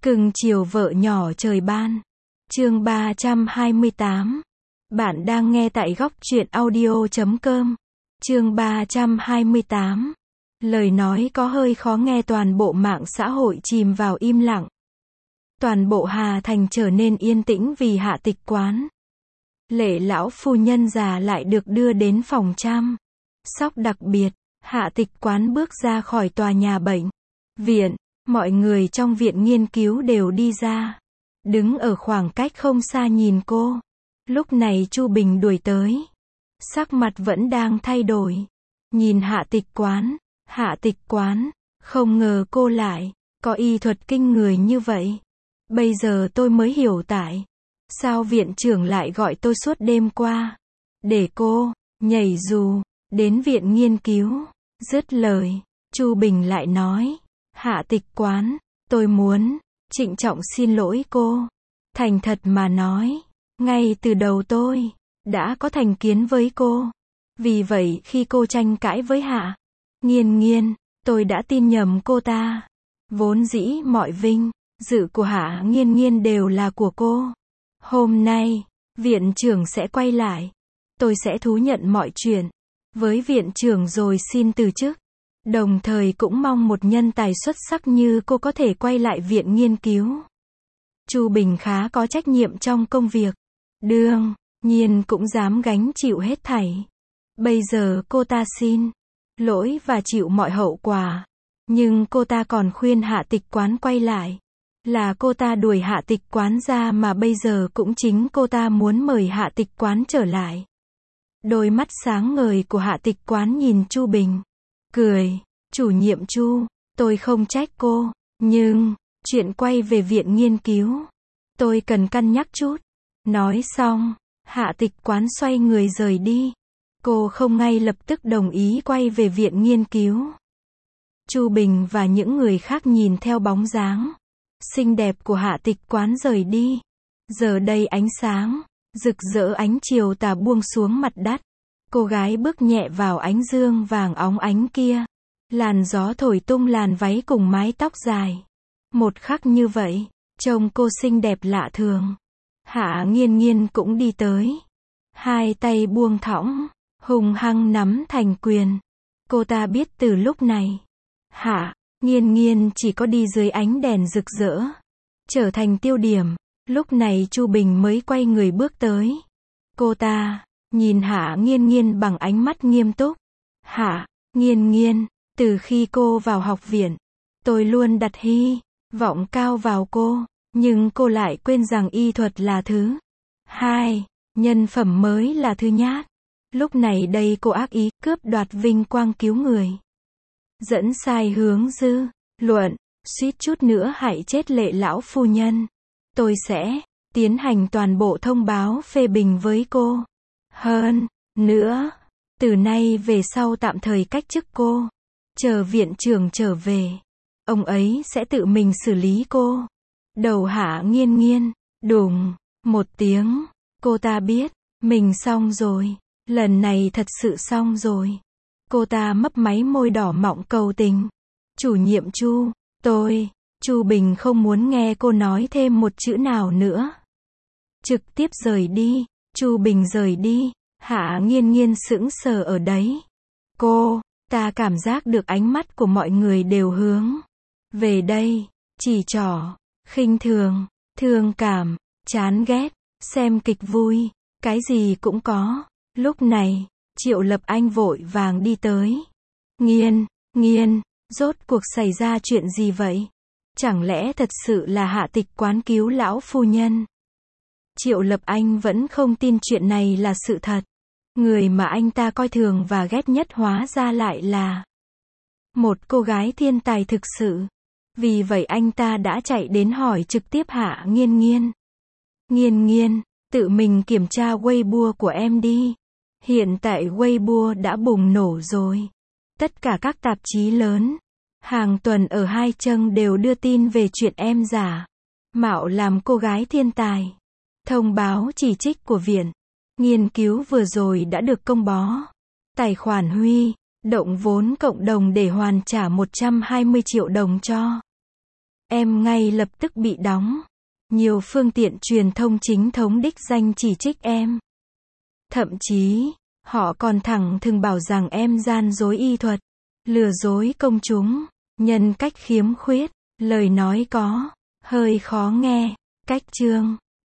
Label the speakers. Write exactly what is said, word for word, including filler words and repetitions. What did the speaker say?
Speaker 1: Cưng chiều vợ nhỏ trời ban. Chương ba trăm hai mươi tám. Bạn đang nghe tại góc truyện audio chấm com. Chương ba trăm hai mươi tám. Lời nói có hơi khó nghe, toàn bộ mạng xã hội chìm vào im lặng. Toàn bộ Hà Thành trở nên yên tĩnh vì Hạ Tịch Quán. Lệ lão phu nhân già lại được đưa đến phòng chăm sóc đặc biệt. Hạ Tịch Quán bước ra khỏi tòa nhà bệnh viện. Mọi người trong viện nghiên cứu đều đi ra, đứng ở khoảng cách không xa nhìn cô. Lúc này Chu Bình đuổi tới, sắc mặt vẫn đang thay đổi. Nhìn Hạ Tịch Quán, Hạ Tịch Quán, không ngờ cô lại có y thuật kinh người như vậy. Bây giờ tôi mới hiểu tại sao viện trưởng lại gọi tôi suốt đêm qua, để cô nhảy dù đến viện nghiên cứu. Dứt lời, Chu Bình lại nói, Hạ Tịch Quán, tôi muốn trịnh trọng xin lỗi cô. Thành thật mà nói, ngay từ đầu tôi đã có thành kiến với cô. Vì vậy khi cô tranh cãi với Hạ Nghiên Nghiên, tôi đã tin nhầm cô ta. Vốn dĩ mọi vinh dự của Hạ Nghiên Nghiên đều là của cô. Hôm nay, viện trưởng sẽ quay lại. Tôi sẽ thú nhận mọi chuyện với viện trưởng rồi xin từ chức. Đồng thời cũng mong một nhân tài xuất sắc như cô có thể quay lại viện nghiên cứu. Chu Bình khá có trách nhiệm trong công việc. Đương nhiên cũng dám gánh chịu hết thảy. Bây giờ cô ta xin lỗi và chịu mọi hậu quả. Nhưng cô ta còn khuyên Hạ Tịch Quán quay lại. Là cô ta đuổi Hạ Tịch Quán ra mà bây giờ cũng chính cô ta muốn mời Hạ Tịch Quán trở lại. Đôi mắt sáng ngời của Hạ Tịch Quán nhìn Chu Bình. Cười, chủ nhiệm Chu, tôi không trách cô, nhưng, chuyện quay về viện nghiên cứu, tôi cần cân nhắc chút. Nói xong, Hạ Tịch Quán xoay người rời đi. Cô không ngay lập tức đồng ý quay về viện nghiên cứu. Chu Bình và những người khác nhìn theo bóng dáng xinh đẹp của Hạ Tịch Quán rời đi. Giờ đây ánh sáng rực rỡ ánh chiều tà buông xuống mặt đất. Cô gái bước nhẹ vào ánh dương vàng óng ánh kia. Làn gió thổi tung làn váy cùng mái tóc dài. Một khắc như vậy, trông cô xinh đẹp lạ thường. Hạ Nghiên Nghiên cũng đi tới. Hai tay buông thõng, hùng hăng nắm thành quyền. Cô ta biết từ lúc này, Hạ Nghiên Nghiên chỉ có đi dưới ánh đèn rực rỡ, trở thành tiêu điểm. Lúc này Chu Bình mới quay người bước tới. Cô ta nhìn Hạ Nghiên Nghiên bằng ánh mắt nghiêm túc. Hạ Nghiên Nghiên, từ khi cô vào học viện, tôi luôn đặt hy vọng cao vào cô, nhưng cô lại quên rằng y thuật là thứ hai, nhân phẩm mới là thứ nhát. Lúc này đây cô ác ý cướp đoạt vinh quang cứu người, dẫn sai hướng dư luận, suýt chút nữa hại chết Lệ lão phu nhân. Tôi sẽ tiến hành toàn bộ thông báo phê bình với cô. Hơn nữa, từ nay về sau tạm thời cách chức cô. Chờ viện trưởng trở về, ông ấy sẽ tự mình xử lý cô. Đầu Hạ Nghiên Nghiên đùng một tiếng, cô ta biết mình xong rồi, lần này thật sự xong rồi. Cô ta mấp máy môi đỏ mọng cầu tình. Chủ nhiệm Chu, tôi, Chu Bình không muốn nghe cô nói thêm một chữ nào nữa. Trực tiếp rời đi. Chu Bình rời đi. Hạ Nghiên Nghiên sững sờ ở đấy. Cô ta cảm giác được ánh mắt của mọi người đều hướng về đây, chỉ trỏ, khinh thường, thương cảm, chán ghét, xem kịch vui, cái gì cũng có. Lúc này, Triệu Lập Anh vội vàng đi tới. Nghiên, Nghiên, rốt cuộc xảy ra chuyện gì vậy? Chẳng lẽ thật sự là Hạ Tịch Quán cứu lão phu nhân? Triệu Lập Anh vẫn không tin chuyện này là sự thật. Người mà anh ta coi thường và ghét nhất hóa ra lại là một cô gái thiên tài thực sự. Vì vậy anh ta đã chạy đến hỏi trực tiếp Hạ Nghiên Nghiên. Nghiên Nghiên, tự mình kiểm tra Weibo của em đi. Hiện tại Weibo đã bùng nổ rồi. Tất cả các tạp chí lớn, hàng tuần ở Hai Chân đều đưa tin về chuyện em giả mạo làm cô gái thiên tài. Thông báo chỉ trích của viện nghiên cứu vừa rồi đã được công bố. Tài khoản huy động vốn cộng đồng để hoàn trả một trăm hai mươi triệu đồng cho em ngay lập tức bị đóng. Nhiều phương tiện truyền thông chính thống đích danh chỉ trích em. Thậm chí, họ còn thẳng thừng bảo rằng em gian dối y thuật, lừa dối công chúng, nhân cách khiếm khuyết, lời nói có hơi khó nghe, cách chương